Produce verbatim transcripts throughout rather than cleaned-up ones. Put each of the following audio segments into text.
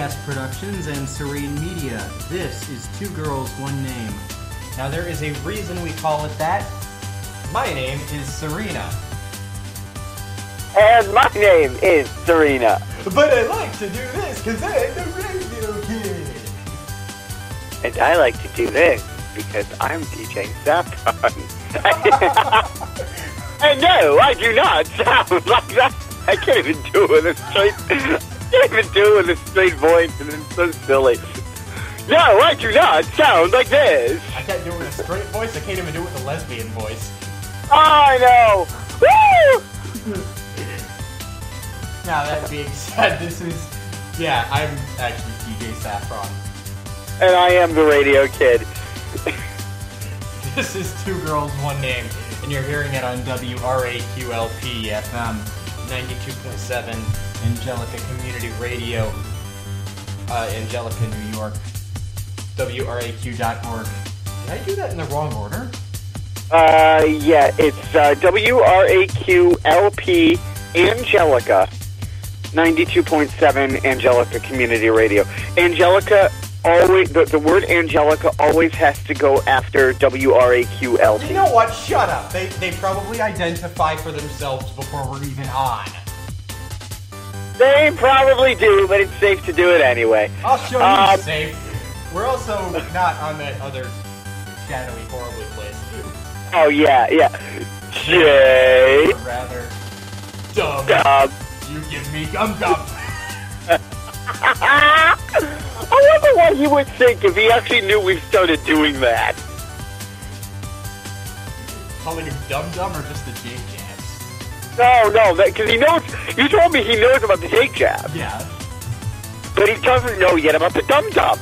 Podcast Productions and Serene Media. This is Two Girls, One Name. Now there is a reason we call it that. My name is Serena. And my name is Serena. But I like to do this because I'm the radio kid. And I like to do this because I'm D J Saffron. And no, I do not sound like that. I can't even do it with a straight, I can't even do it with a straight voice, and it's so silly. No, I do not sound like this. I can't do it with a straight voice. I can't even do it with a lesbian voice. I know. Woo! Now that being said, this is, yeah, I'm actually D J Saffron. And I am the radio kid. This is Two Girls, One Name, and you're hearing it on W R A Q L P F M ninety-two point seven, Angelica Community Radio, uh, Angelica, New York, W R A Q dot org. Did I do that in the wrong order? Uh, yeah, it's uh, W R A Q L P Angelica, ninety-two point seven Angelica Community Radio. Angelica, always, the, the word Angelica always has to go after W R A Q L P. You know what? Shut up. They, they probably identify for themselves before we're even on. They probably do, but it's safe to do it anyway. I'll show you um, safe. We're also not on that other shadowy, horribly place. Oh, yeah, yeah. Jay. Or rather, dumb. Dumb. You give me gum gum. I wonder what he would think if he actually knew we started doing that. Calling him dum dum or just the Jake jabs? No, no, because he knows. You told me he knows about the Jake jab. Yeah. But he doesn't know yet about the dum dum.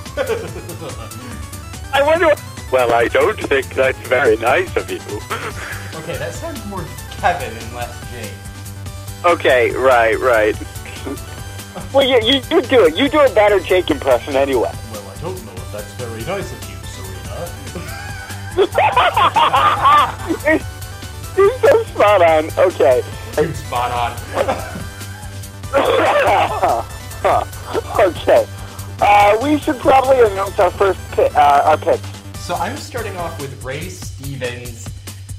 I wonder. Well, I don't think that's very nice of you. Okay, that sounds more Kevin and less Jake. Okay, right, right. Well, you, you, you do it. You do a better Jake impression anyway. Well, I don't know if that's very nice of you, Serena. You're so spot on. Okay. You're spot on. Okay. Uh, we should probably announce our first pi- uh, our picks. So I'm starting off with Ray Stevens.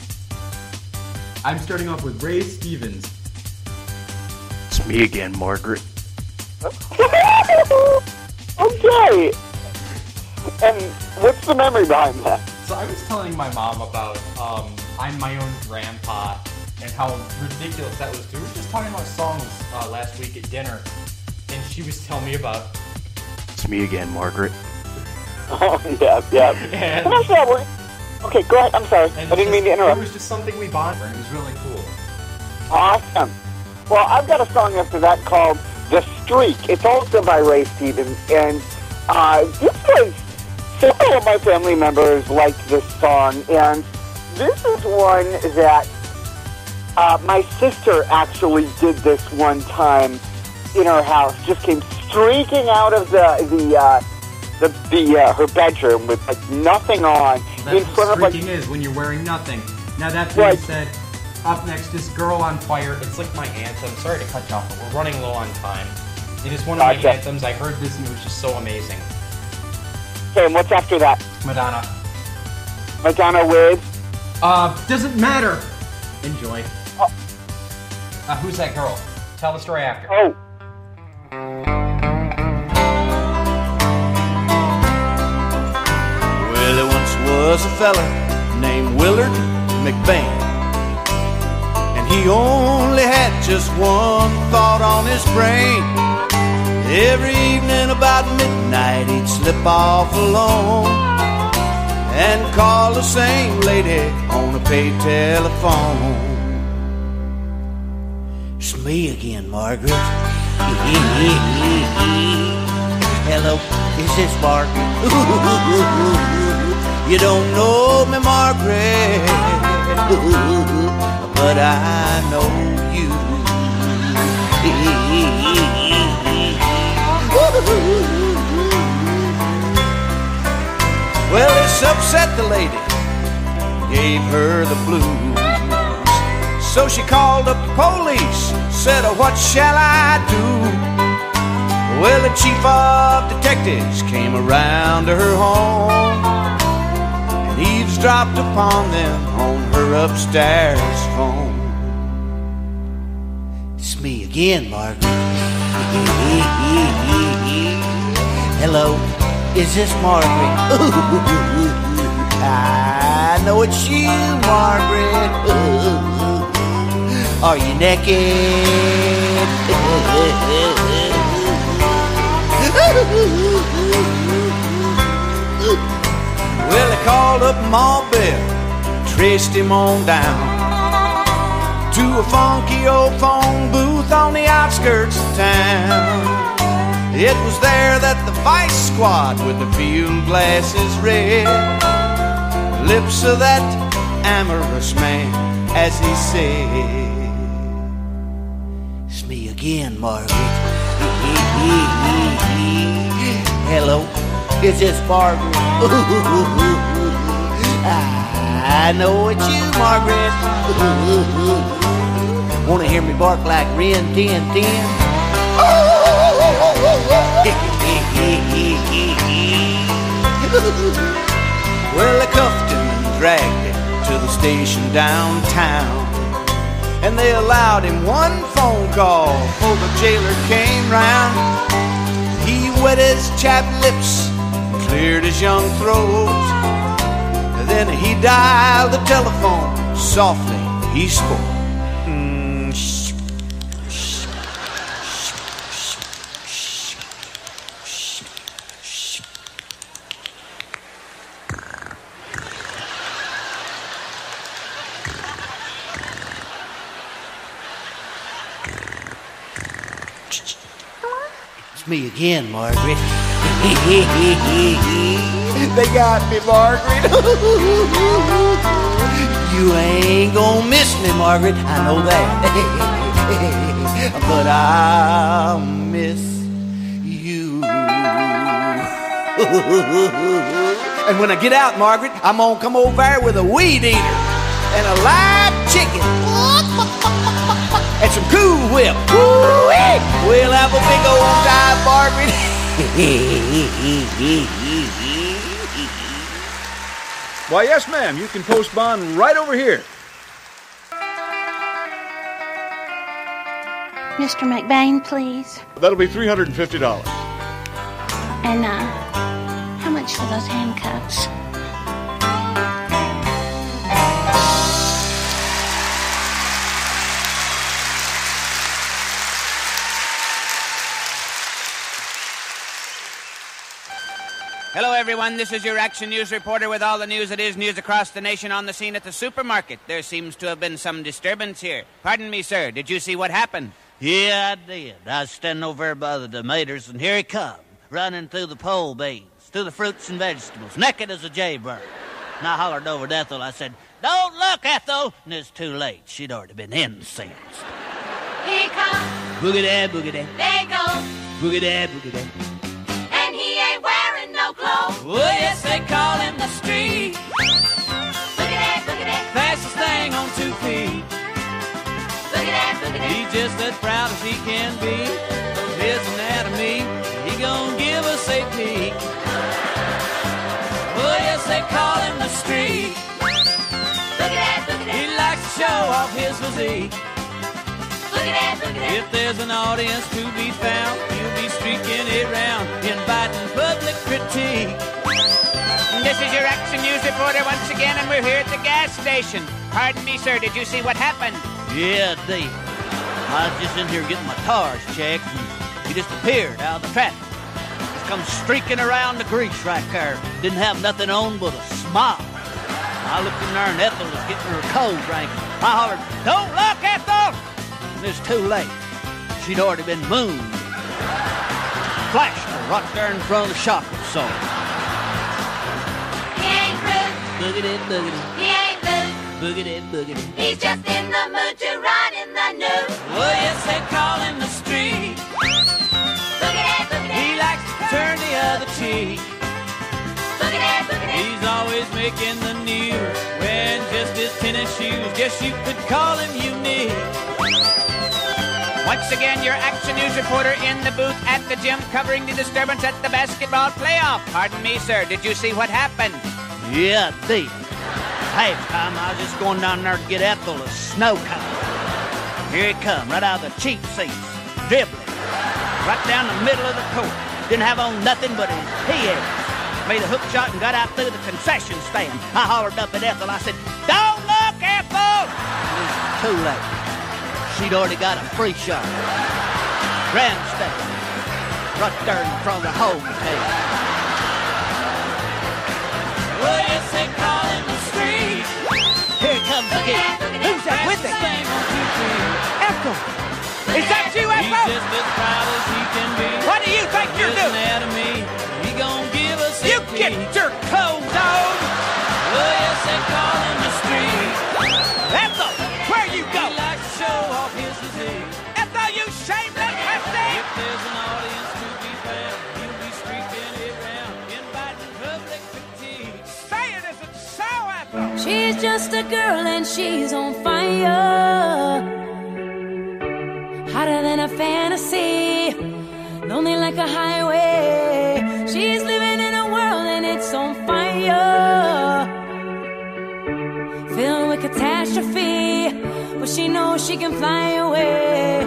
I'm starting off with Ray Stevens. It's me again, Margaret. Okay. And what's the memory behind that? So I was telling my mom about um, I'm My Own Grandpa and how ridiculous that was. We were just talking about songs uh, last week at dinner, and she was telling me about... It's me again, Margaret. Oh, yeah, yeah. And, Can I say that word? Okay, go ahead. I'm sorry. I didn't just, mean to interrupt. It was just something we bonded. It was really cool. Awesome. Well, I've got a song after that called The Streak. It's also by Ray Stevens, and uh, this was... Several of my family members liked this song, and this is one that uh, my sister actually did this one time in her house. Just came streaking out of the the uh, the, the uh, her bedroom with like nothing on Well, in that's front what of like. streaking is when you're wearing nothing. Now that being Right. said, up next is "Girl on Fire." It's like my anthem. Sorry to cut you off, but we're running low on time. It is one of Gotcha. my anthems. I heard this and it was just so amazing. Okay, and what's after that? Madonna. Madonna with. Uh, doesn't matter. Enjoy. Oh. Uh, who's that girl? Tell the story after. Oh. Well, there once was a fella named Willard McBain, and he only had just one thought on his brain. Every evening about midnight he'd slip off alone and call the same lady on a paid telephone. It's me again, Margaret. Hello, is this Margaret? You don't know me, Margaret, but I know you. Well, this upset the lady, gave her the blues. So she called up the police, said, oh, what shall I do? Well, the chief of detectives came around to her home and eavesdropped upon them on her upstairs phone. It's me again, Margaret. Hello, is this Margaret? I know it's you, Margaret. Are you naked? Well, they called up Ma Bell, traced him on down to a funky old phone booth on the outskirts of town. It was there that the vice squad with the field glasses read the lips of that amorous man as he said, "It's me again, Margaret." Hello, is this Margaret? I know it's you, Margaret. Wanna hear me bark like Rin Tin Tin? Well, they cuffed him and dragged him to the station downtown, and they allowed him one phone call before the jailer came round. He wet his chapped lips, cleared his young throat, and then he dialed the telephone. Softly he spoke. Mm, shh, shh, shh, shh, shh, shh. It's me again, Margaret. They got me, Margaret. You ain't gonna miss me, Margaret, I know that. But I'll miss you. And when I get out, Margaret, I'm gonna come over there with a weed eater and a live chicken and some Cool Whip. We'll have a big old time, Margaret. Why, yes, ma'am. You can post bond right over here. Mister McBain, please. That'll be three hundred fifty dollars. And, uh, how much for those handcuffs? Hello, everyone. This is your Action News reporter with all the news that is news across the nation on the scene at the supermarket. There seems to have been some disturbance here. Pardon me, sir. Did you see what happened? Yeah, I did. I was standing over there by the tomatoes, and here he come, running through the pole beans, through the fruits and vegetables, naked as a jaybird. And I hollered over to Ethel. I said, "Don't look, Ethel!" And it's too late. She'd already been incensed. Here he comes. Boogie-da, boogie-da. There he goes. Boogie-da, boogie-da. And he ain't wearing no clothes. Oh, yes, they call him the street. Boogie-da, boogie-da. Fastest thing on two feet. Boogie-da, boogie-da. He's just as proud as he can be of his anatomy. He gon' give us a peek. Oh, yes, they call him the street. Boogie-da, boogie-da. He likes to show off his physique. Boogie-da, boogie-da. If there's an audience to be found, he'll be streaking it round, inviting public critique. This is your Action News reporter once again, and we're here at the gas station. Pardon me, sir, did you see what happened? Yeah, I did. I was just in here getting my tires checked, and he just appeared out of the traffic. Just come streaking around the grease right there. Didn't have nothing on but a smile. I looked in there, and Ethel was getting her cold drink. I hollered, "Don't look, Ethel!" And it's too late. She'd already been mooned. Flashed her right there in front of the shopping center. He ain't rude. Boogity, boogity, He ain't rude. boogity, boogity. He's just in the mood to run in the nude. Oh, yes, they call him the street. Boogie-da, boogie-da. He likes to turn the other cheek. Boogie-da, boogie-da. He's always making the news, wearing just his tennis shoes. Guess you could call him unique. Once again, your Action News reporter in the booth at the gym covering the disturbance at the basketball playoff. Pardon me, sir. Did you see what happened? Yeah, I did. Halftime, I was just going down there to get Ethel a snow cone. Here he come, right out of the cheap seats, dribbling, right down the middle of the court. Didn't have on nothing but his P S. Made a hook shot and got out through the concession stand. I hollered up at Ethel. I said, "Don't look, Ethel!" It was too late. She'd already got a free shot. Grandstand, right there in front of the home team. Well, yes, they call him the street. Here comes again. Who's that with it? Ethel! Is that you, Ethel? He's just as proud as he can be. What do you think you're doing? Anatomy. He gon' give us You get your clothes on! Well, yes, they call him the street. Ethel, where you go? He likes to show off his physique. Ethel, you shameless hefty! If there's an audience to be found, he'll be streaking it round, inviting public critique. Say it isn't so, Ethel! She's just a girl and she's on fire, hotter than a fantasy, lonely like a highway. She's living in a world and it's on fire, filled with catastrophe, but she knows she can fly away.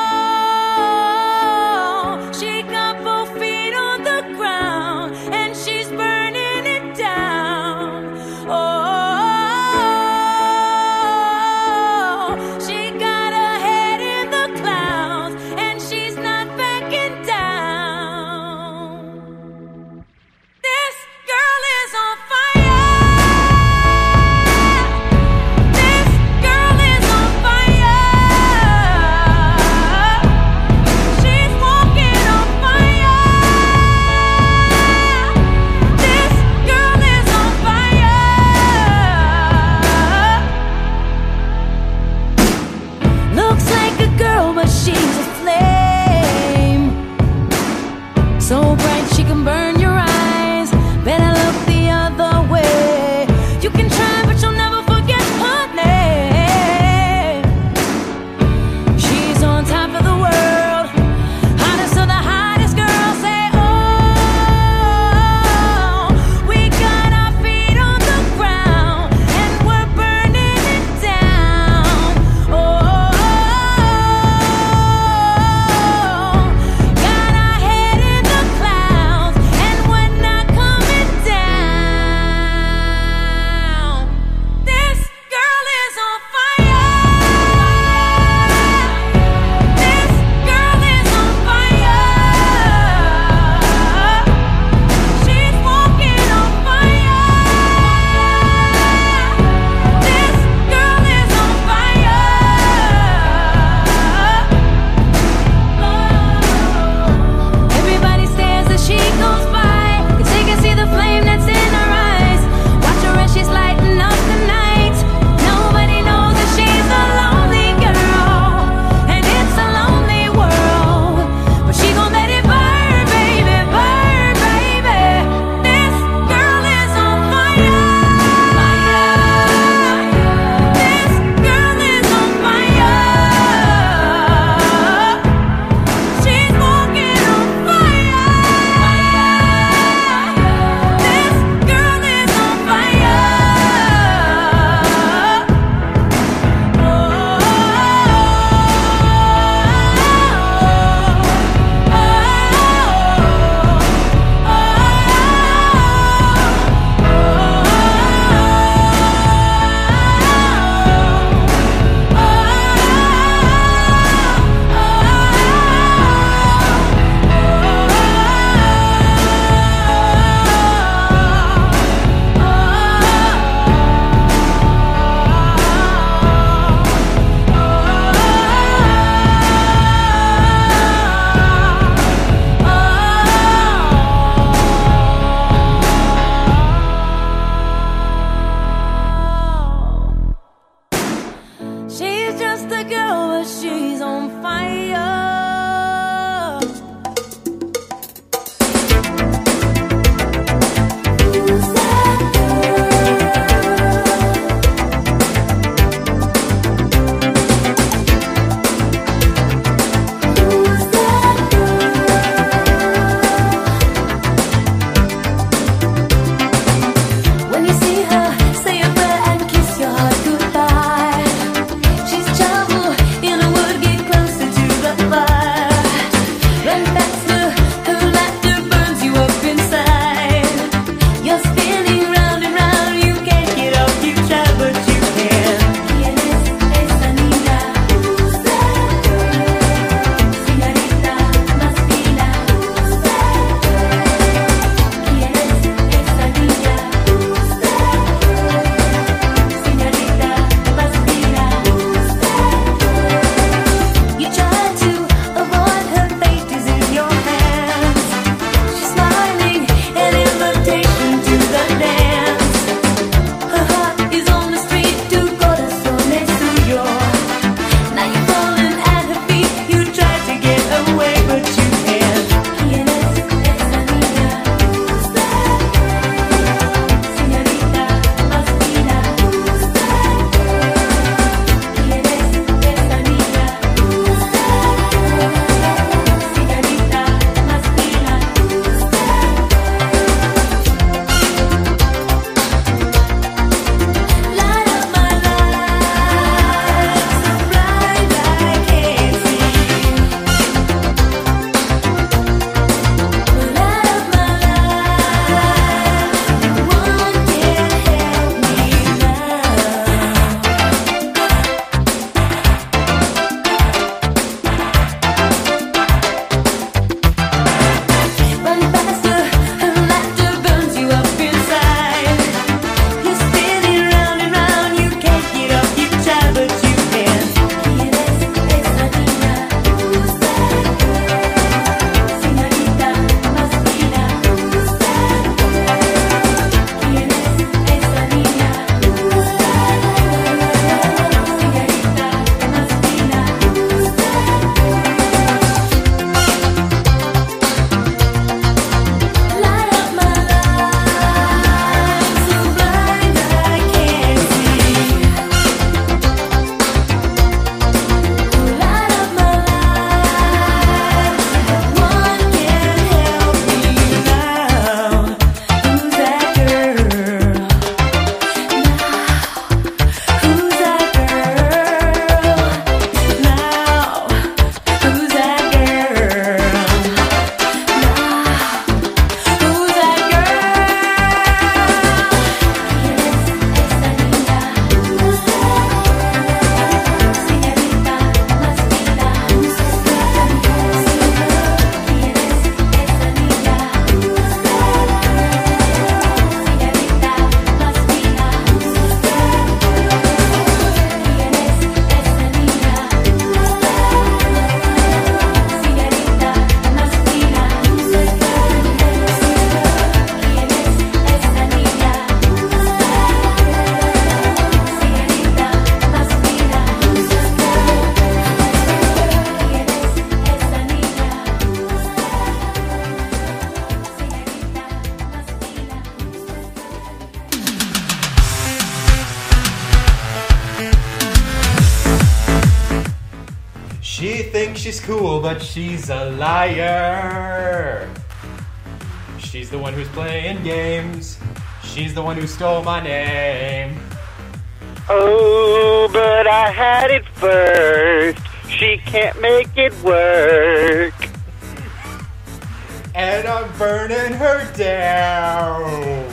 Oh, she got both feet on the ground and she's burning it down. Oh, she got her head in the clouds and she's not backing down. This girl is on fire. This girl is on fire. She's walking on fire. This girl is on fire. Looks like a girl, but she's a flame, so bright she can burn your eyes. Better look the other way. You can try, but you'll never forget her name. She's on top of the world, hottest of the hottest girls. Say, oh, we got our feet on the ground and we're burning it down. Oh, got our head in the clouds and we're not coming down. This girl is on fire. This girl is on fire. She's walking on fire. This girl is on fire. Everybody stares as she goes by, 'cause they can see the flame that's in her eyes. Watch her as she's lighting up the night. Nobody knows that she's a lonely girl, and it's a lonely world. But she gon' let it burn, baby, burn, baby. This girl is on fire. This girl is on fire. She's walking on fire. This girl is on fire. She's just a girl, but she's on fire. Who's that girl? She thinks she's cool, but she's a liar. She's the one who's playing games. She's the one who stole my name. Oh, but I had it first. She can't make it work. And I'm burning her down.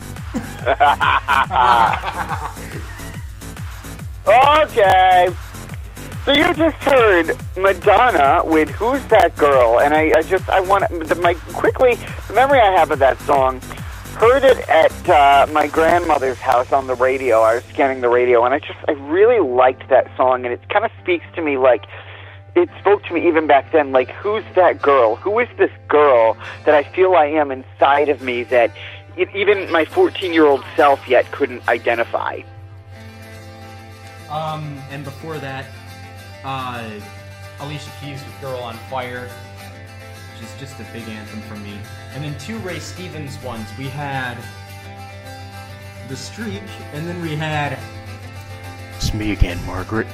Okay. So you just heard Madonna with "Who's That Girl?" and I, I just I want to my quickly the memory I have of that song. Heard it at uh, my grandmother's house on the radio. I was scanning the radio, and I just I really liked that song, and it kind of speaks to me like it spoke to me even back then. Like, who's that girl? Who is this girl that I feel I am inside of me that it, even my fourteen-year-old self yet couldn't identify? Um, and before that, uh, Alicia Keys with "Girl on Fire," which is just a big anthem for me. And then two Ray Stevens ones. We had "The Streak," and then we had It's me again, Margaret.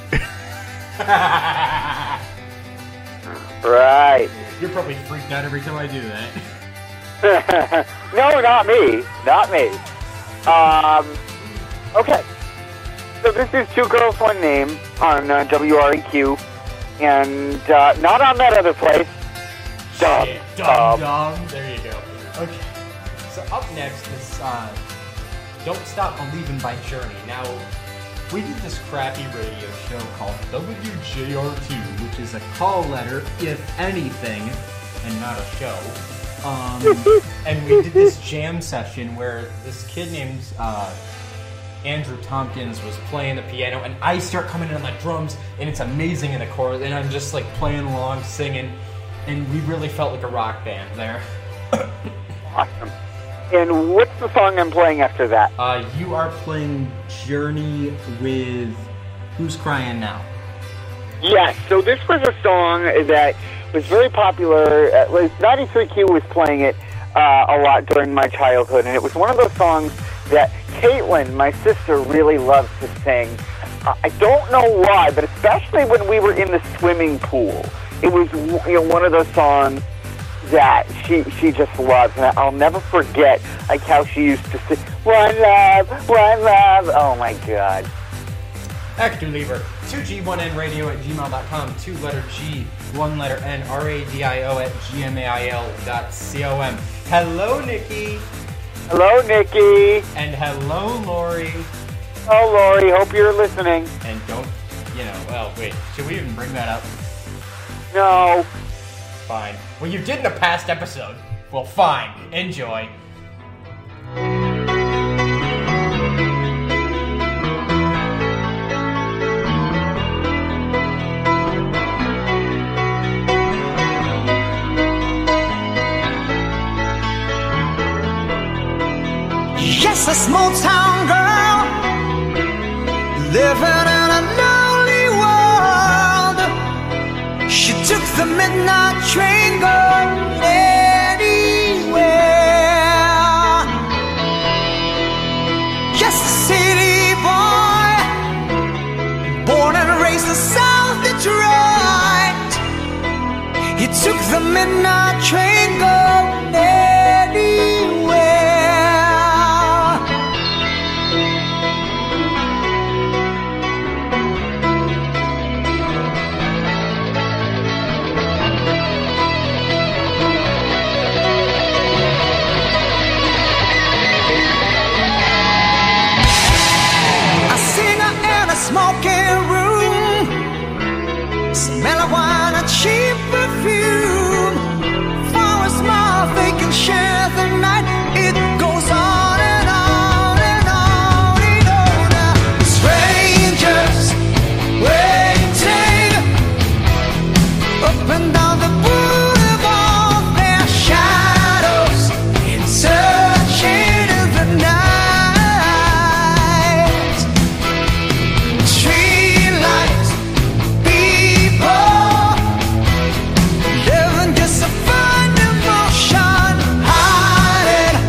Right. You're probably freaked out every time I do that. No, not me. Not me. Um, okay. So this is Two Girls, One Name on uh, W R E Q, and uh, not on that other place. Dumb. Dumb, dumb. There you go. Okay. So up next is uh, "Don't Stop Believing" by Journey. Now, we did this crappy radio show called W J R two, which is a call letter, if anything, and not a show. Um, and we did this jam session where this kid named uh, Andrew Tompkins was playing the piano, and I start coming in on the drums, and it's amazing in the chorus, and I'm just like playing along, singing, and we really felt like a rock band there. Awesome. And what's the song I'm playing after that? Uh, you are playing Journey with "Who's Crying Now?" Yes, so this was a song that was very popular. At least ninety-three Q was playing it uh, a lot during my childhood, and it was one of those songs that Caitlin, my sister, really loves to sing. Uh, I don't know why, but especially when we were in the swimming pool, it was, you know, one of those songs that she she just loves, and I'll never forget like how she used to sing "One Love, One Love." Oh my God! Hector Lever, two G one N radio at gmail dot com, two letter G, one letter N, R A D I O at G M A I L dot com. Hello, Nikki. Hello, Nikki. And hello, Lori. Oh, Lori, hope you're listening. And don't, you know, well, wait, should we even bring that up? No. Fine. Well, you did in a past episode. Well, fine. Enjoy. Yes, a small town girl living in a lonely world. She took the midnight train going anywhere. Yes, a city boy, born and raised in South Detroit. He took the midnight train going anywhere. Smoking room, smell of wine and cheap perfume. For a smile they can share the night. It goes on and on and on and on. Strangers waiting up and down the boulevard, their shadows searching in the night. Living just a fine emotion, hiding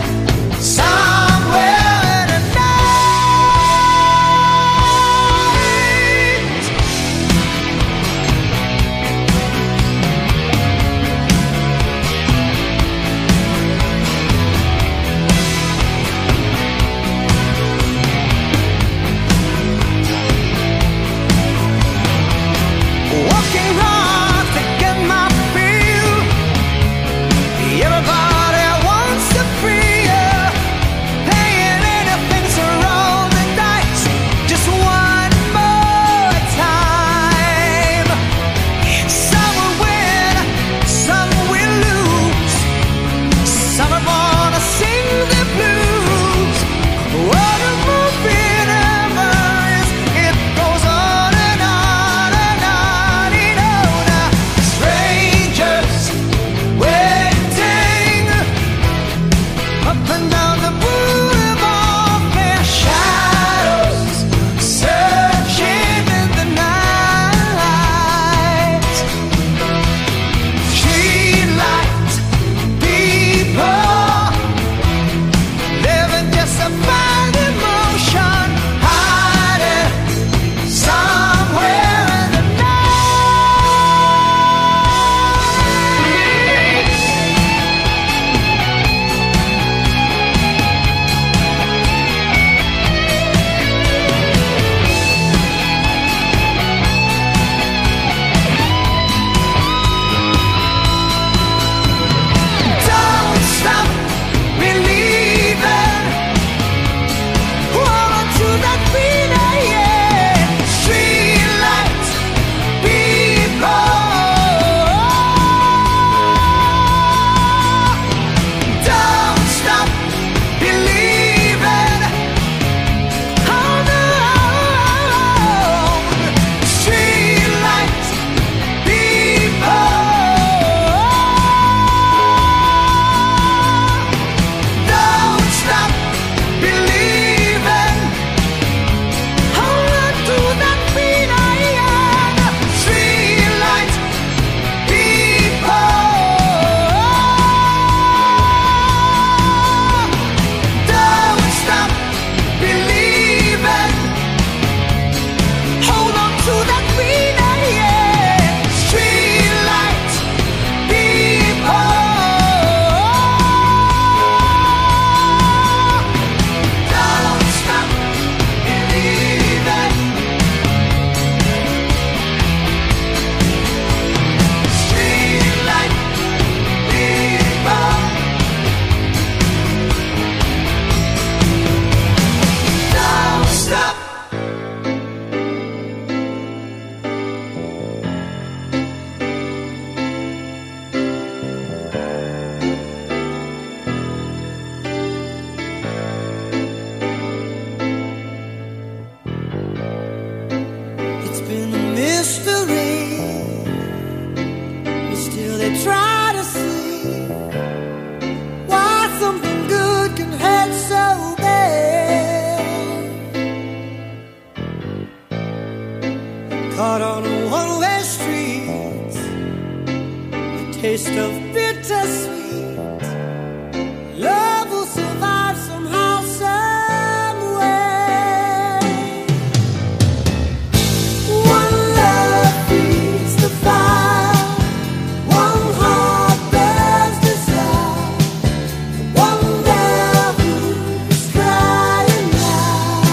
caught on a one-way street, the taste of bittersweet. Love will survive somehow, some way. One love feeds the fire, one heart bears desire, one love who's crying now.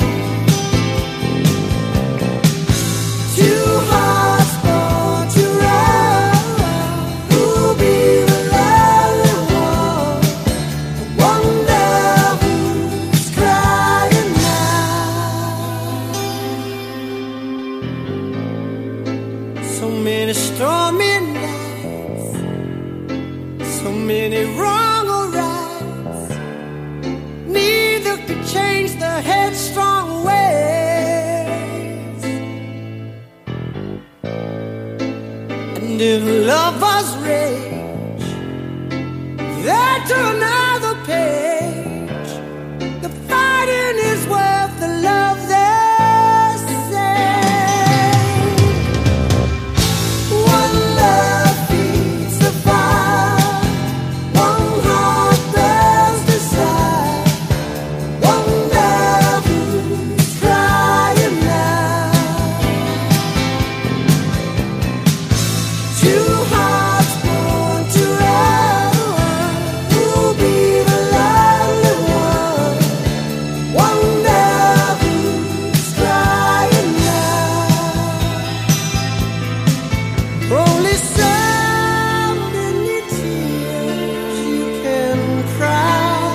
Two hearts born to run, who'll be the lonely one? One love who's crying now. So many stormy nights, so many wrong or rights. Neither could change the headstrong ways. And if lovers rage, they turn another page. The fighting is worth the love they say. One love feeds the fire, one heart bears desire, one love who's crying now. Two hearts born to run, who'll be the lonely one? One love who's crying now. Only so many tears you can cry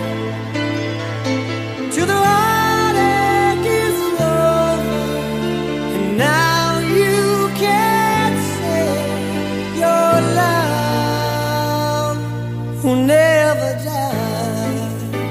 till the heartache is over, and now you can't say your love will never die.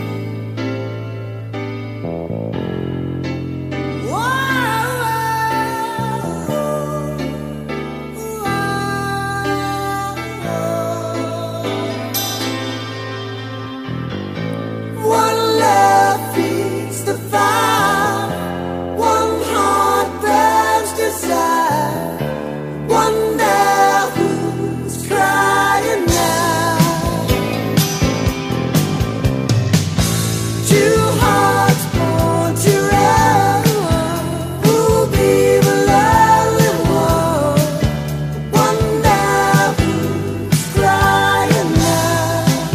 One love feeds the fire, one heart burns desire, one love who's crying now. Two hearts born to run, who'll be the lonely one? One love who's crying now.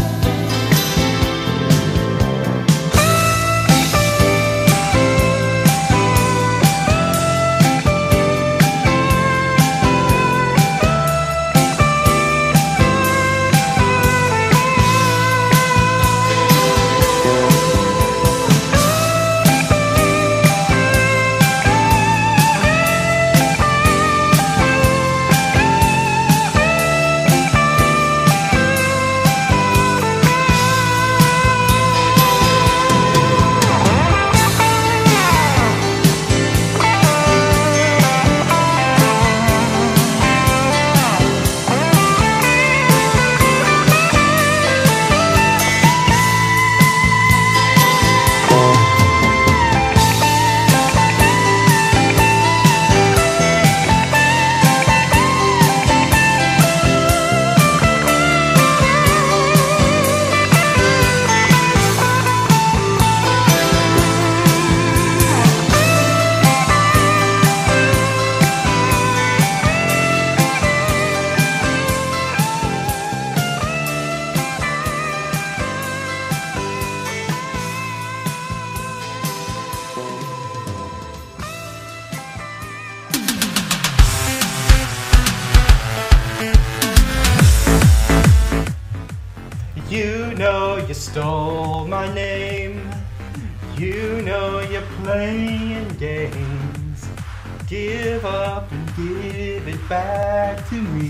You know you stole my name. You know you're playing games. Give up and give it back to me.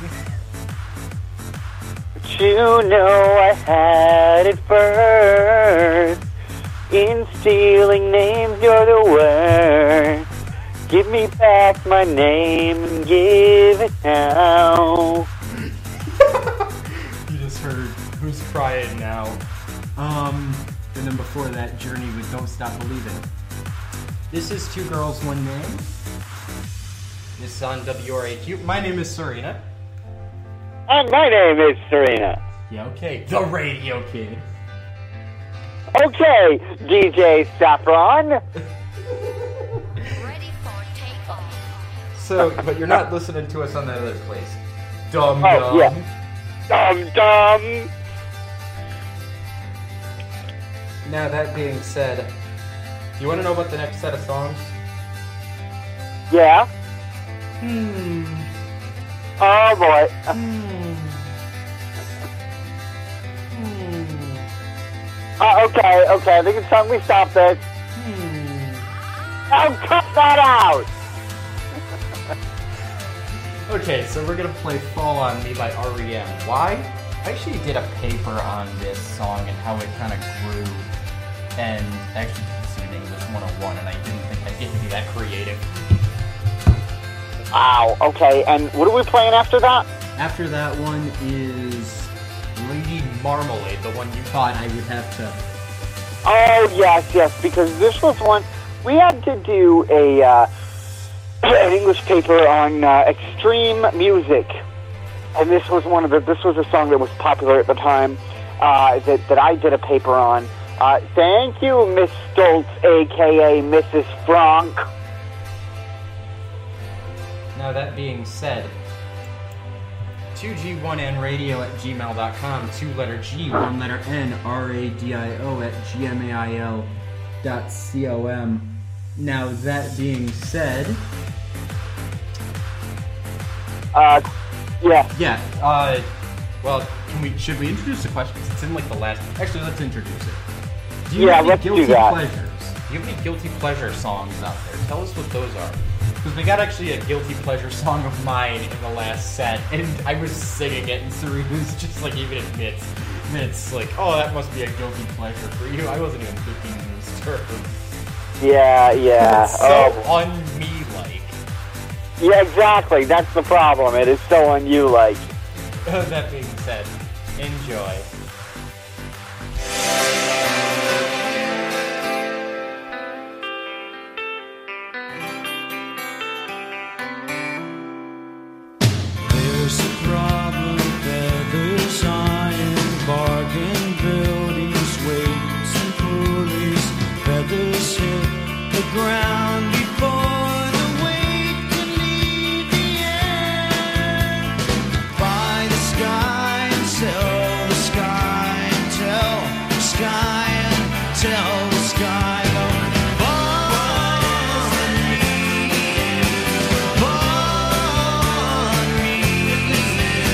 But you know I had it first. In stealing names, you're the worst. Give me back my name and give it now. You just heard Who's Crying Now. Um, and then before that, Journey with Don't Stop Believing. This is Two Girls, One Name. This is on W R A Q. My name is Serena. And my name is Serena. Yeah, okay. The Radio Kid. Okay, D J Saffron. So, but you're not listening to us on that other place. Dum Oh, dum. yeah. Dum dum. Now, that being said, do you want to know about the next set of songs? Yeah. Hmm. Oh boy. Hmm. Hmm. Uh, okay, okay. I think it's time we stop this. Hmm. Oh, cut that out. Okay, so we're gonna play Fall On Me by R E M. Why? I actually did a paper on this song and how it kind of grew, and actually did this in English one oh one, and I didn't think I'd get to be that creative. Wow. Okay, and what are we playing after that? After that one is Lady Marmalade, the one you thought I would have to... Oh, yes, yes, because this was one, we had to do a, uh, an English paper on uh, extreme music, and this was one of the, this was a song that was popular at the time, uh, that, that I did a paper on. Uh, thank you, Miss Stoltz, a k a. Missus Frank. Now, that being said, two G one N radio at gmail dot com, two letter G, one letter N, R A D I O at G M A I L dot com. Now, that being said... Uh, yeah. Yeah, uh, well, can we, should we introduce the questions? It's in, like, the last... Actually, let's introduce it. Do you Yeah, have any let's do guilty that. pleasures? Do you have any guilty pleasure songs out there? Tell us what those are. Because we got actually a guilty pleasure song of mine in the last set, and I was singing it, and Serena's just like even admits, admits like, oh, that must be a guilty pleasure for you. I wasn't even thinking in these terms. Yeah, yeah. It's so Oh. un-me-like. Yeah, exactly. That's the problem. It is so un-you-like. That being said, enjoy. There's a problem, feathers, iron, bargain buildings, weights and pulleys. Feathers hit the ground before the weight can leave the air. Buy the sky and sell the sky and tell the sky and tell the sky. Fall on me, fall on me.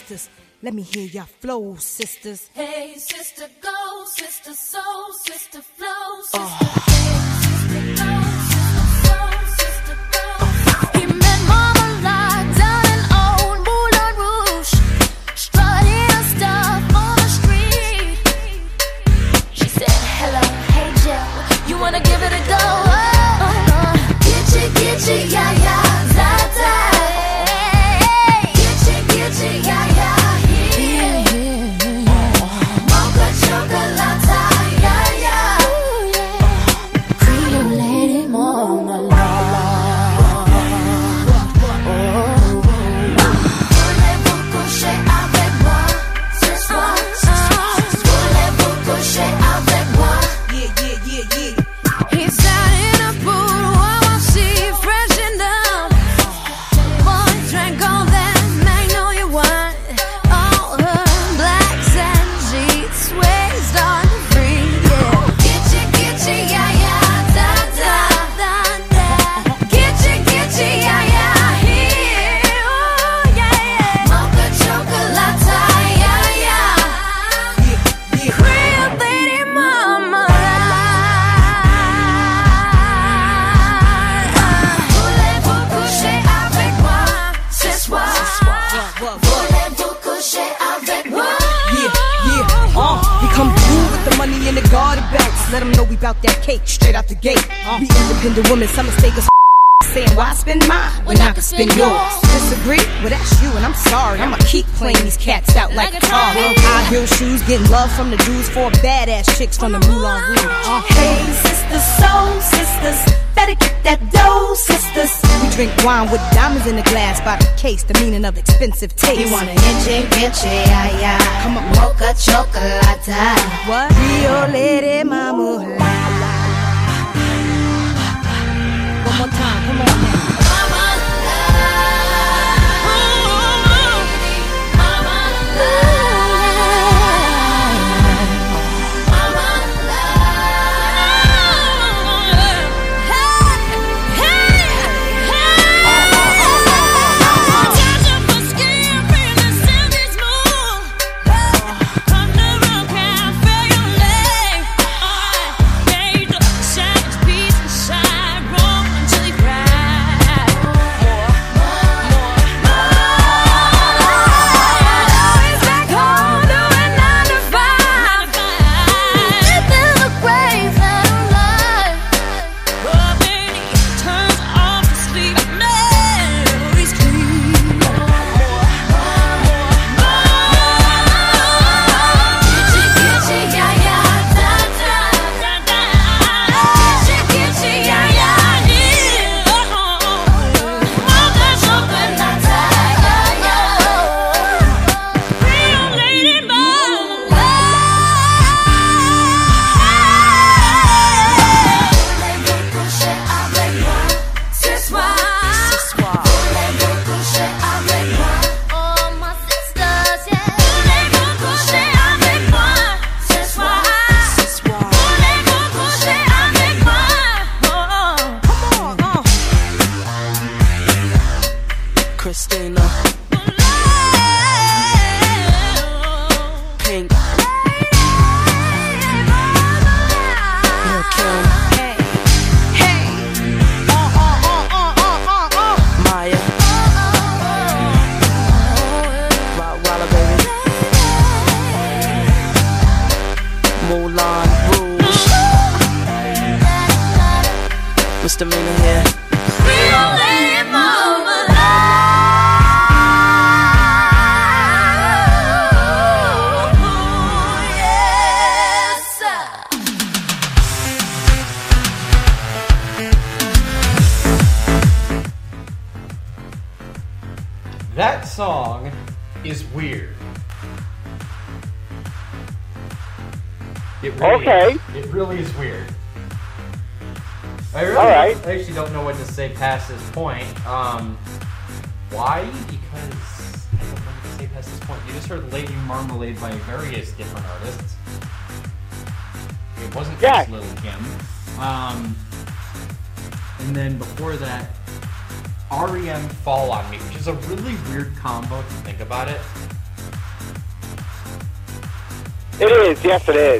sisters. Let me hear your flow, sisters. Hey, sister, go, sister, soul, sister, flow, sister. Oh. He met Mama locked down in old Moulin Rouge, strutting her stuff on the street. She said, hello, hey Joe, you wanna give it a go? Oh, uh, Gitchy, gitchy, yeah, yeah, da, da. Gitchy, gitchy, yeah, yeah, yeah. Mocha chocolate, yeah, yeah. Pretty lady, mama, voulez-vous coucher avec moi ce soir? Voulez-vous coucher avec moi? Yeah, yeah, yeah, yeah. He sat in a pool while she freshened up. Boy drank all that magnolia wine. All her blacks and sheets waist on the free. Yeah. Gitchy, gitchy, yeah, yeah, da, da, da, da. Gitchy, gitchy, yeah, yeah, here. Oh, yeah, yeah. Mocha chocolate, yeah, yeah. Cream lady mama. Voulez-vous coucher avec moi ce soir? Voulez-vous coucher avec moi? Yeah, yeah, uh, we come through with the money in the garden bags. Let them know we bout that cake straight out the gate. We independent women, some mistake us saying, why spend mine when I can spend yours? Disagree? Well, that's you, and I'm sorry. I'ma keep playing these cats out like a tar. High heel shoes, getting love from the dudes, four badass chicks from the Moulin Rouge. Uh, Hey, sisters, soul sisters, better get that dough, sisters. we drink wine with diamonds in the glass by the case, the meaning of expensive taste. You want a inche, inche, yeah, yeah. Come on, Mocha chocolate. what? Rio Lady Mama. One more time, come on now. Christina, Pink, Lil' Kim, Maya, Rottweiler baby, Moulin Rouge, Misdemeanor here. That song is weird. It really Okay. Is. It really is weird. I really All right. I actually don't know what to say past this point. Um, why? Because I don't know what to say past this point. You just heard Lady Marmalade by various different artists. It wasn't Yeah. just Lil' Kim. Um, and then before that, R E M Fall on Me, which is a really weird combo if you think about it. It is, yes it is.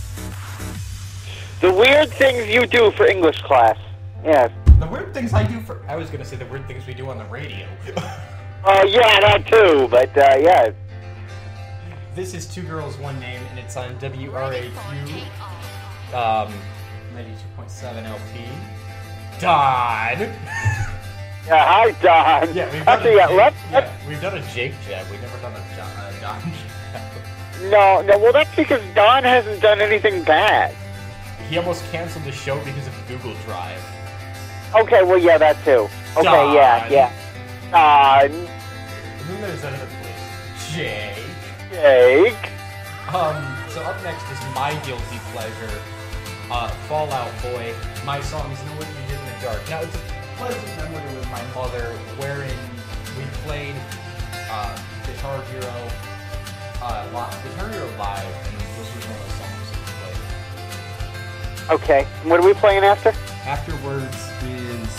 The weird things you do for English class. Yes. The weird things I do for... I was going to say the weird things we do on the radio. Oh, uh, yeah, that too, but, uh, yeah. This is Two Girls, One Name, and it's on W R A Q, um, ninety-two point seven L P. Don! Yeah, hi, Don. Yeah, we've done, Actually, a, yeah, Jake, let's, yeah, we've done a Jake jab. We've never done a Don, uh, Don jab. No, no, well, that's because Don hasn't done anything bad. He almost canceled the show because of Google Drive. Okay, well, yeah, that too. Okay, Don. yeah, yeah. Don. Who knows that other place? Jake. Jake. Um, so up next is my guilty pleasure, uh, Fall Out Boy. My song is Know What You Did in the Dark. Now, it's a pleasant memory with my mother, wherein we played uh, Guitar Hero, uh, live, Guitar Hero Live, and this was one of the songs that we played. Okay, what are we playing after? Afterwards is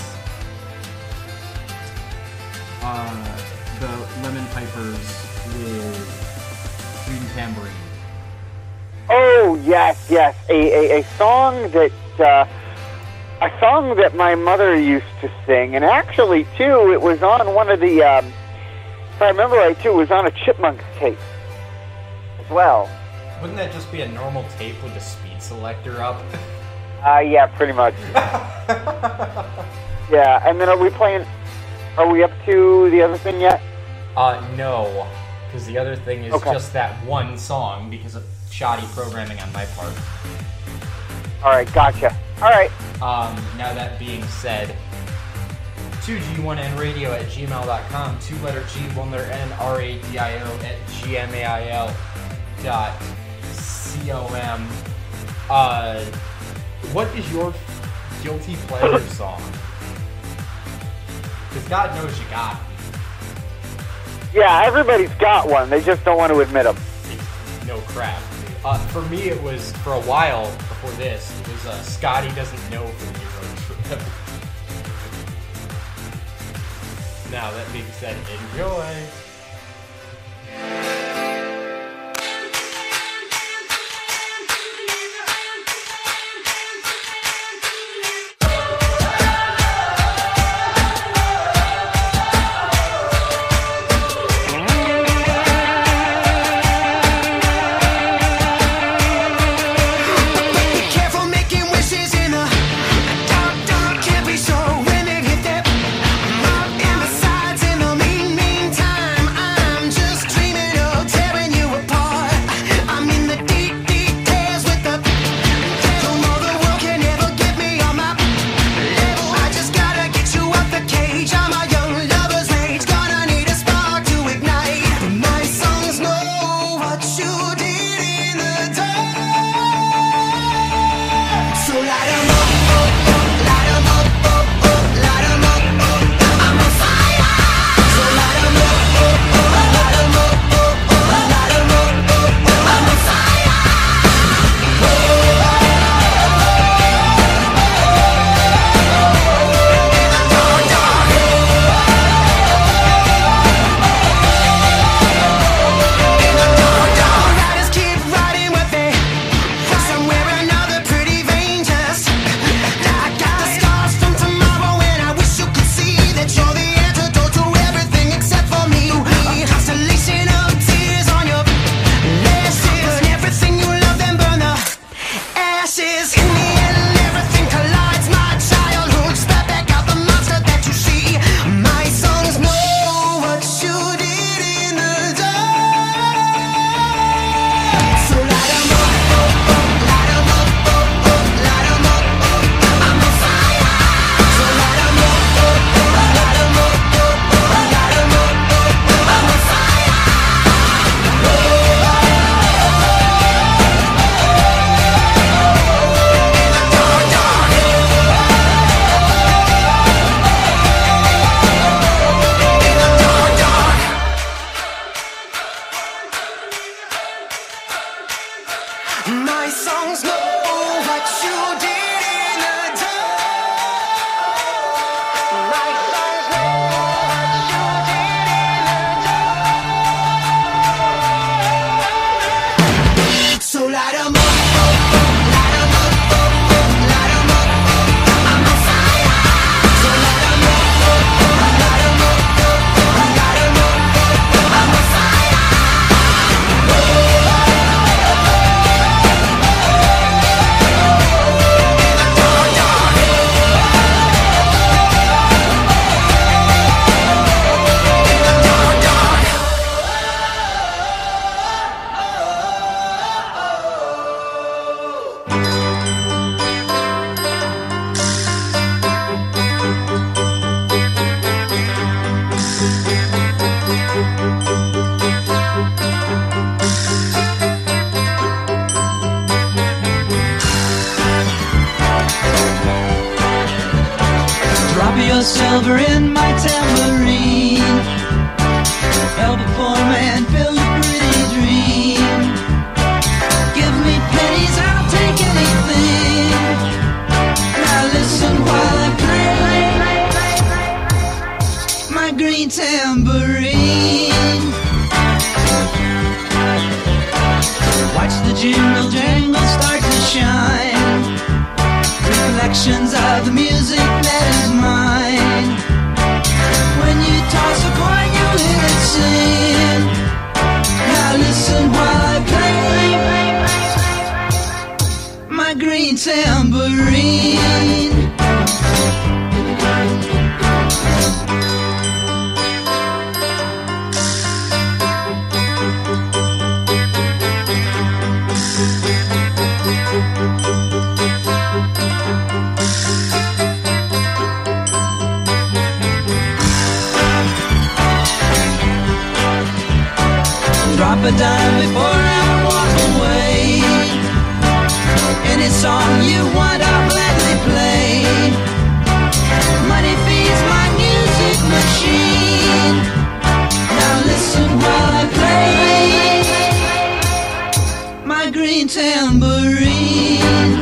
uh, the Lemon Pipers with Green Tambourine. Oh, yes, yes. A, a, a song that, uh, a song that my mother used to sing, and actually, too, it was on one of the, um, if I remember right, too, it was on a Chipmunks tape as well. Wouldn't that just be a normal tape with the speed selector up? Uh, yeah, pretty much. Yeah, and then are we playing, are we up to the other thing yet? Uh, no. Because the other thing is okay. just that one song because of shoddy programming on my part. Alright, gotcha. Alright. Um, now that being said, two G one N radio at gmail dot com, two letter G, one letter N, R A D I O at G M A I L dot C O M. Uh, what is your guilty pleasure song? Because God knows you got it. Yeah, everybody's got one. They just don't want to admit them. No crap. Uh, for me, it was, for a while before this, it was uh, Scotty Doesn't Know from the Road Trip. Now, that being said, enjoy! Can't be so when it hit that mark in the sides in the mean, mean time. your silver in my tambourine. Help a poor man build a pretty dream. Give me pennies, I'll take anything. Now listen while I play my green tambourine. Watch the jingle jangle start to shine. Reflections of the music that is mine. When you toss a coin, you hear it sing. Now listen while I play my green tambourine. Drop a dime before I walk away. Any song you want, I'll gladly play. Money feeds my music machine. Now listen while I play my green tambourine.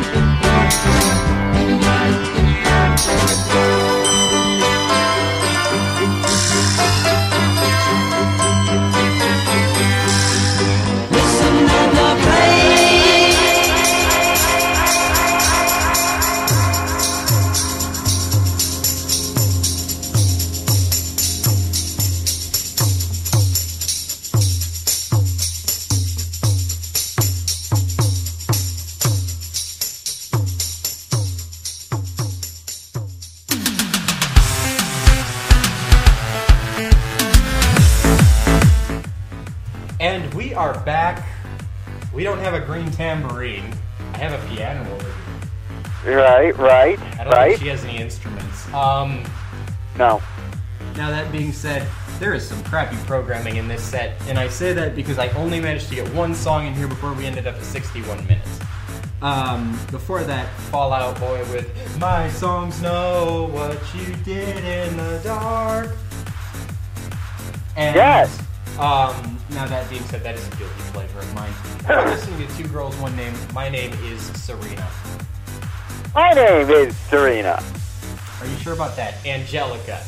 And we are back. We don't have a green tambourine. I have a piano over here. Right, right, I don't right. think she has any instruments. Um, no. Now that being said, there is some crappy programming in this set, and I say that because I only managed to get one song in here before we ended up at sixty-one minutes. Um, before that, Fall Out Boy with My Songs Know What You Did in the Dark. And, yes. Um, now that being said, that is a guilty pleasure of mine. I'm listening to Two Girls, One Name. My name is Serena. My name is Serena. Are you sure about that? Angelica.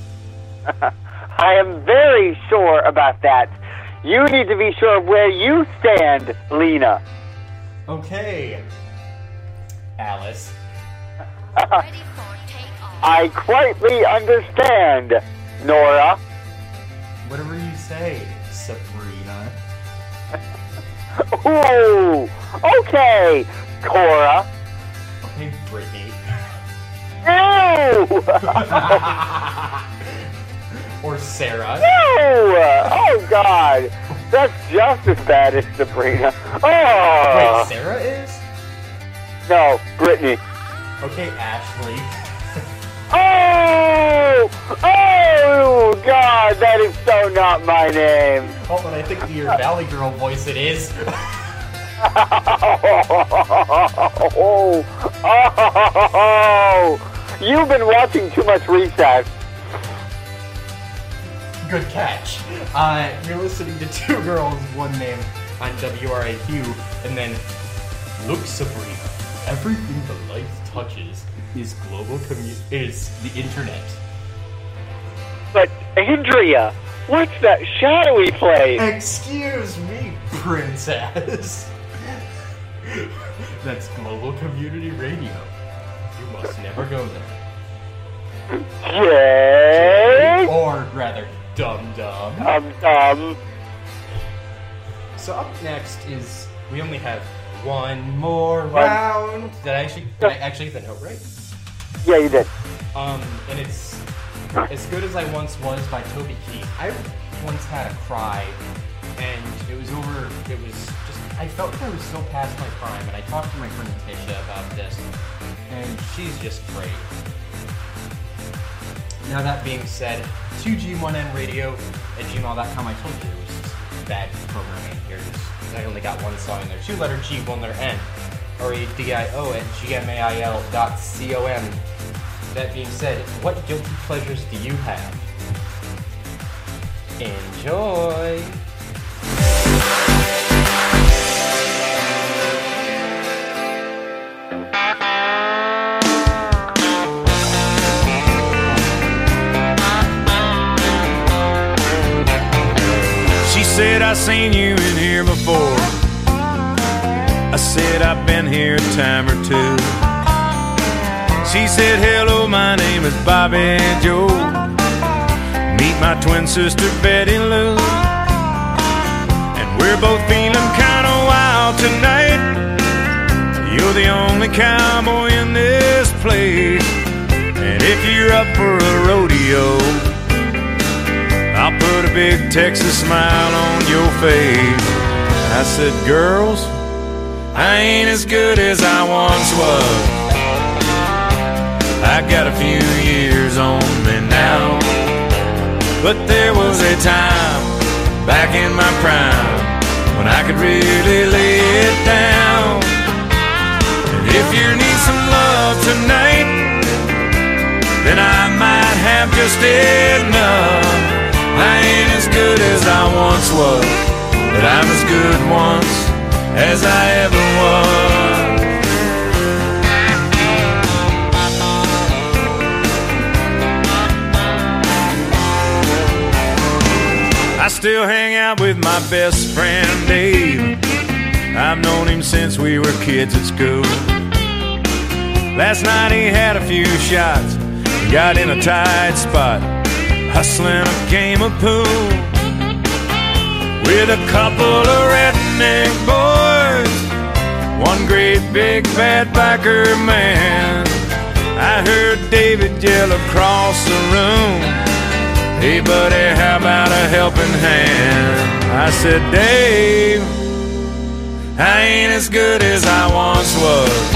I am very sure about that. You need to be sure of where you stand, Lena. Okay. Alice. I quietly understand, Nora. Whatever you say, Sabrina. Ooh, okay, Cora. Okay, Brittany. Ew! Or Sarah. Ew! Oh, God. That's just as bad as Sabrina. Oh! Wait, Sarah is? No, Brittany. Okay, Ashley. Oh! Oh, God, that is so not my name. Oh, but I think your Valley Girl voice it is. Oh, oh, you've been watching too much Recess. Good catch. Uh, you're listening to Two Girls, One Name on W R A Q, and then look, Sabrina. Everything the light touches is global commu- is the internet. But Andrea, what's that shadowy place? Excuse me, princess. That's Global Community Radio. You must never go there. Jay? Or rather, Dum Dum. Dum Dum. So up next is, we only have one more round. Did I actually, did I actually get the note right? Yeah, you did. Um, and it's As Good As I Once Was by Toby Keith. I once had a cry, and it was over, it was just, I felt like I was so past my prime, and I talked to my friend Tisha about this, and she's just great. Now that being said, two G one N radio at gmail dot com, I told you there was just bad programming here, just, I only got one song in there, two letter G, one letter N, R A D I O at G M A I L dot C O M. that being said, what guilty pleasures do you have? Enjoy! She said, I seen you in here before. I said, I've been here a time or two. She said, hello, my name is Bobby Joe. Meet my twin sister Betty Lou. And we're both feeling kinda wild tonight. You're the only cowboy in this place. And if you're up for a rodeo, I'll put a big Texas smile on your face. I said, girls, I ain't as good as I once was. I got a few years on me now. But there was a time back in my prime when I could really lay it down. And if you need some love tonight, then I might have just enough. I ain't as good as I once was, but I'm as good once as I ever was. I still hang out with my best friend Dave. I've known him since we were kids at school. Last night he had a few shots, got in a tight spot, hustling a game of pool with a couple of redneck boys, one great big bad biker man. I heard David yell across the room, hey buddy, how about a helping hand? I said, Dave, I ain't as good as I once was.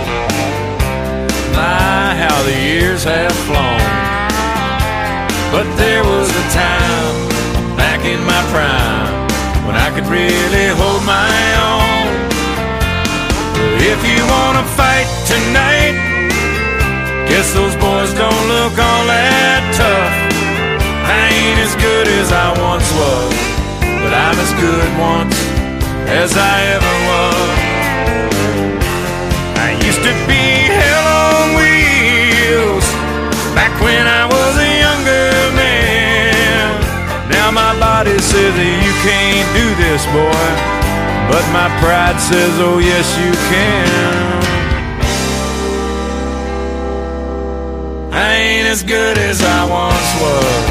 My, how the years have flown. But there was a time back in my prime when I could really hold my own. If you wanna fight tonight, guess those boys don't look all that tough. I ain't as good as I once was, but I'm as good once as I ever was. I used to be hell on wheels back when I was a younger man. Now my body says that you can't do this, boy, but my pride says, oh yes you can. I ain't as good as I once was.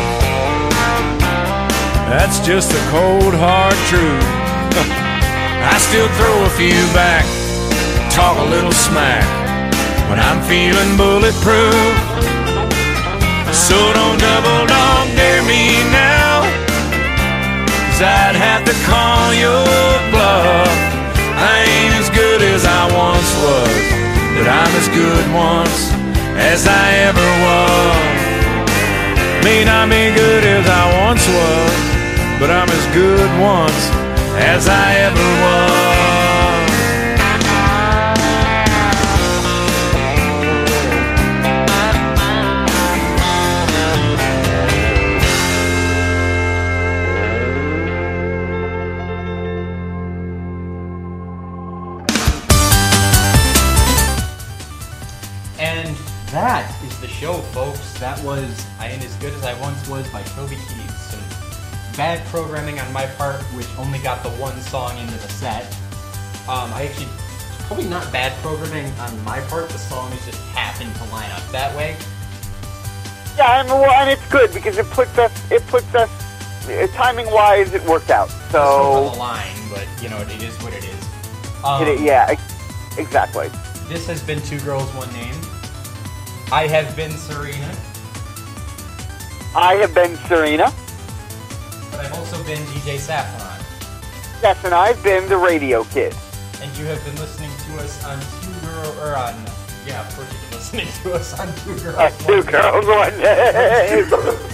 That's just the cold hard truth. I still throw a few back, talk a little smack when I'm feeling bulletproof. So don't double dog dare me now, 'cause I'd have to call your bluff. I ain't as good as I once was, but I'm as good once as I ever was. May not be good as I once was, but I'm as good once as I ever was. And that is the show, folks. That was I Ain't As Good As I Once Was by Toby Keith. Some bad programming on my part, which only got the one song into the set. Um, I actually, it's probably not bad programming on my part. The songs just happened to line up that way. Yeah, and, well, and it's good because it puts us, it puts us, uh, timing-wise, it worked out. So on the line, but you know, it is what it is. Um, it, yeah, exactly. This has been Two Girls, One Name. I have been Serena. I have been Serena. But I've also been D J Saffron. Yes, and I've been the Radio Kid. And you have been listening to us on Two Girls, or on, yeah, of course you've been listening to us on Two Girls, uh, Two One Girls, One Name.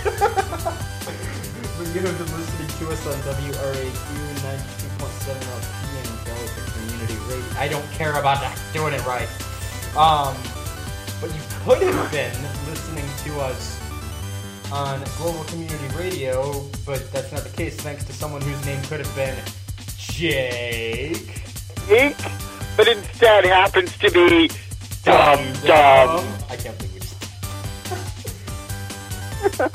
But you have been listening to us on W R A Q ninety-two point seven L P and Delta Community Radio. I don't care about that, doing it right. Um, but you could have been listening to us on Global Community Radio, but that's not the case thanks to someone whose name could have been Jake. Jake, but instead happens to be Dum Dum. I can't believe we just... I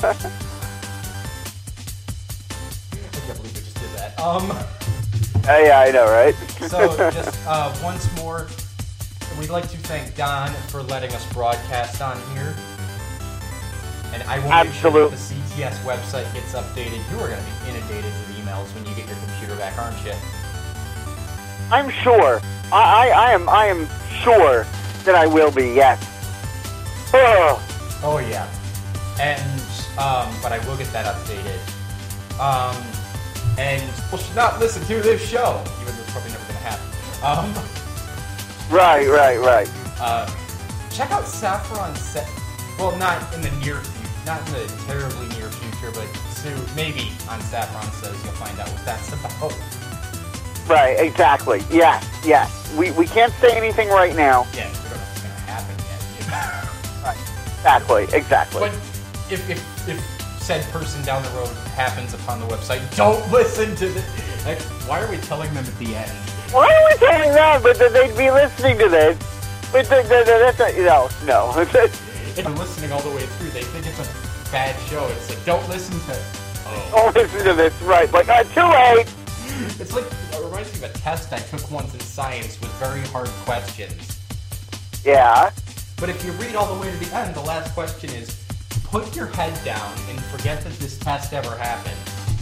can't believe we just did that. Um... Uh, yeah, I know, right? So, just uh, once more, we'd like to thank Don for letting us broadcast on here. And I will make sure that the C T S website gets updated. You are going to be inundated with emails when you get your computer back, aren't you? I'm sure. I, I, I am. I am sure that I will be. Yes. Oh. Oh yeah. And um, but I will get that updated. Um, and people should not listen to this show, even though it's probably never going to happen. Um, right, right, right. Uh, check out Saffron Set. Well, not in the near future. Not in the terribly near future, but soon, maybe on Saffron Says you'll find out what that's about. Right, exactly. Yes, yes. We we can't say anything right now. Yeah, we don't know what's going to happen yet. Right, exactly, exactly. But if, if, if said person down the road happens upon the website, don't listen to this. Like, why are we telling them at the end? Why are we telling them? But that they'd be listening to this. But the, the, the, that's a, no, no. If I'm listening all the way through, they think it's a bad show. It's like, don't listen to... Oh. Don't listen to this, right. Like, uh, too late. It's like, it reminds me of a test I took once in science with very hard questions. Yeah. But if you read all the way to the end, the last question is, put your head down and forget that this test ever happened.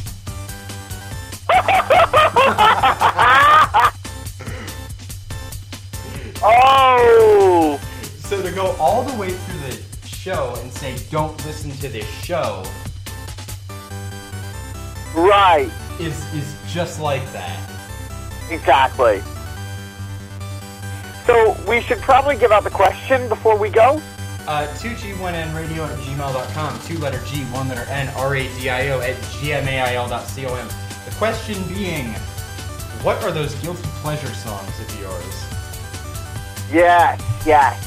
Oh! So to go all the way through the show and say, don't listen to this show... Right. Is, is just like that. Exactly. So we should probably give out the question before we go. Uh, two G one N radio at gmail dot com, two letter G, one letter N, R A D I O at gmail dot com. The question being, what are those guilty pleasure songs of yours? Yes, yes.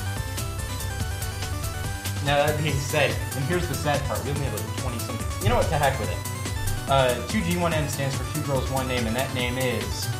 Now that being said, and here's the sad part, we only have like twenty-something. You know what, to heck with it. Uh, two G one N stands for Two Girls, One Name, and that name is...